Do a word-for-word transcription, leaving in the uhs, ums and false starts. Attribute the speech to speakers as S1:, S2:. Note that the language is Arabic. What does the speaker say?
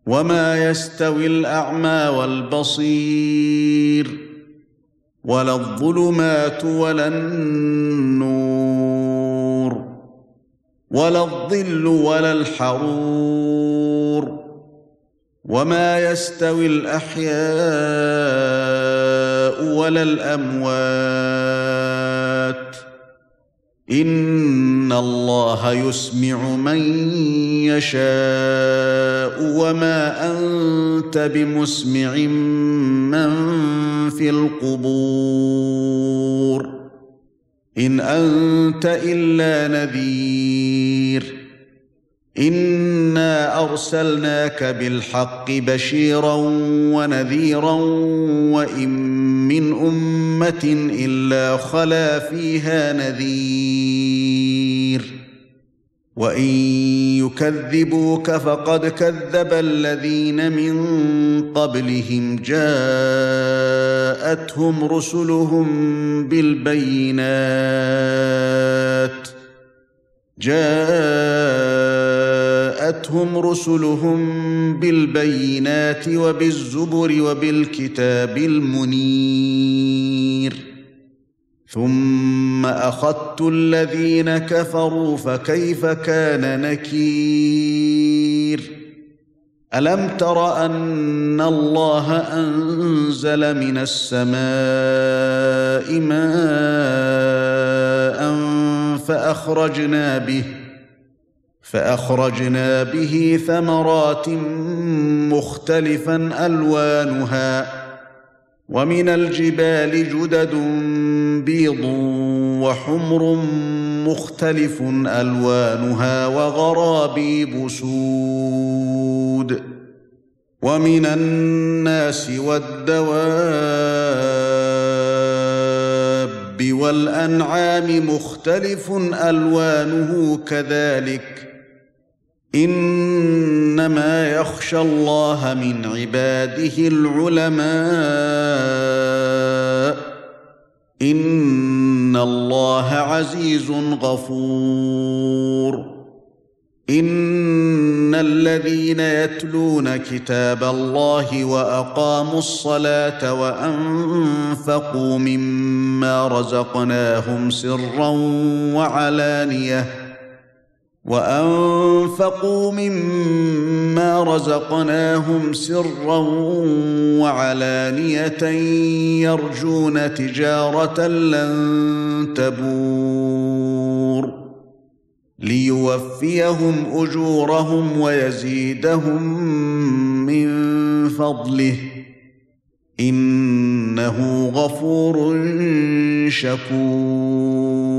S1: وما يستوي الأعمى والبصير ولا الظلمات ولا النور ولا الظل ولا الحرور وما يستوي الأحياء ولا الأموات إن الله يسمع من يشاء وما أنت بمسمع من في القبور إن أنت إلا نذير إنا أرسلناك بالحق بشيرا ونذيرا وإن من أمة إلا خلا فيها نذير وإن يكذبوك فقد كذب الذين من قبلهم جاءتهم رسلهم بالبينات جاءتهم رسلهم بالبينات وبالزبر وبالكتاب المنير ثم أخذت الذين كفروا فكيف كان نكير ألم تر أن الله أنزل من السماء ماء فأخرجنا به فأخرجنا به ثمرات مختلفا ألوانها ومن الجبال جدد بيض وحمر مختلف ألوانها وغرابيب سود ومن الناس والدواب والأنعام مختلف ألوانه كذلك إنما يخشى الله من عباده العلماء إن الله عزيز غفور إن الذين يتلون كتاب الله وأقاموا الصلاة وأنفقوا مما رزقناهم سرا وعلانية وأنفقوا مما رزقناهم سرا وعلانية يرجون تجارة لن تبور ليوفيهم أجورهم ويزيدهم من فضله إنه غفور شكور